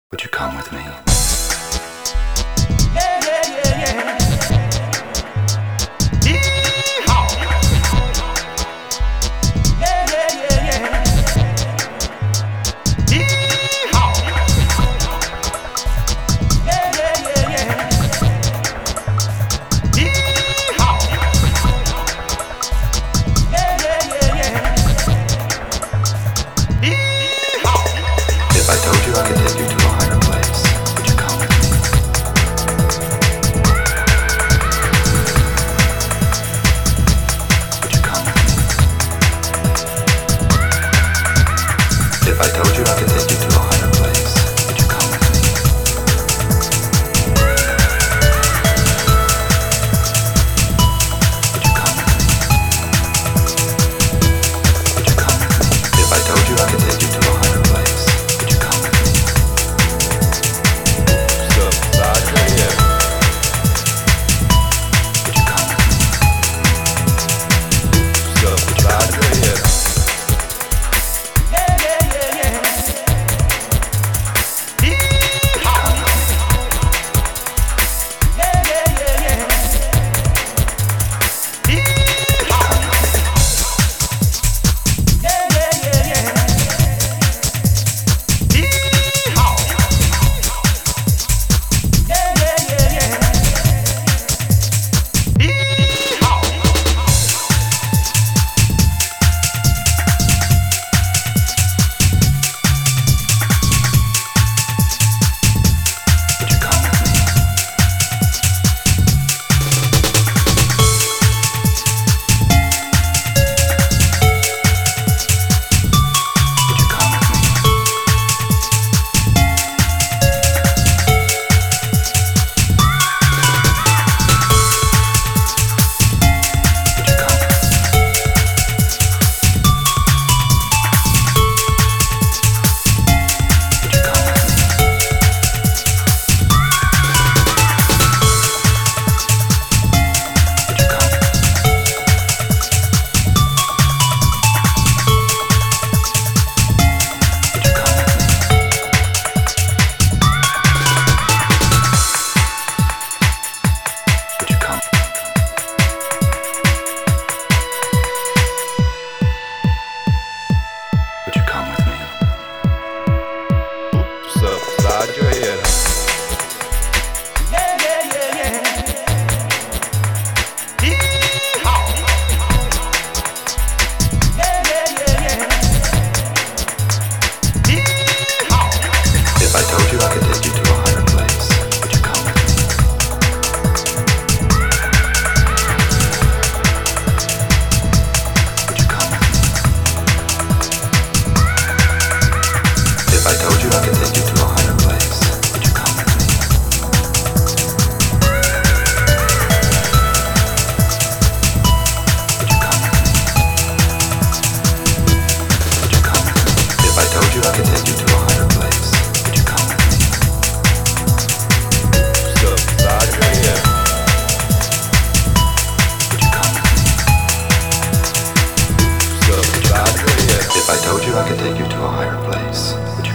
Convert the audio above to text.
Would you come with me? Yeah, yeah, yeah, yeah. Yee-haw. Yeah, yeah, yeah, yeah. Yee-haw. Yeah, yeah, yeah, yeah. Yee-haw. Yeah, yeah, yeah, yeah. Yee-haw. If I told you I could take you to a higher place, would you come with me? Would you come with me? If I told you I could take you to a higher place, would you come with me? Would you come with me? Would you come with me? If I told you I could take you to a higher place, would you come with me? Would you come with me? Would you come with me? Yeah, yeah, yeah, yeah. Yee-haw. Come with me. Yeah, yeah, yeah, yeah. Yee-haw. Come with me. Yeah, yeah, yeah, yeah. Yee-haw. Yeah, yeah, yeah, yeah. Yee-haw. Would you come with me? Would you come with me? Would you come with me? Would you come with me? Would you come? Would you come with me? Would you come? Would you come with me? Upside your head. Yeah, yeah, yeah, yeah. Yee-haw. Yeah, yeah, yeah, yeah. Yee-haw. If I told you I could take you to a higher place, would you come with me? Would you come with me? If I told you I could take you to a higher place, would you come with me? Would you come with me? Would you come with me? If I told you I could take you to a higher place, would you come with me? Upside your head. Would you come with me? Upside your head. If I told you I could take you to a higher place, would you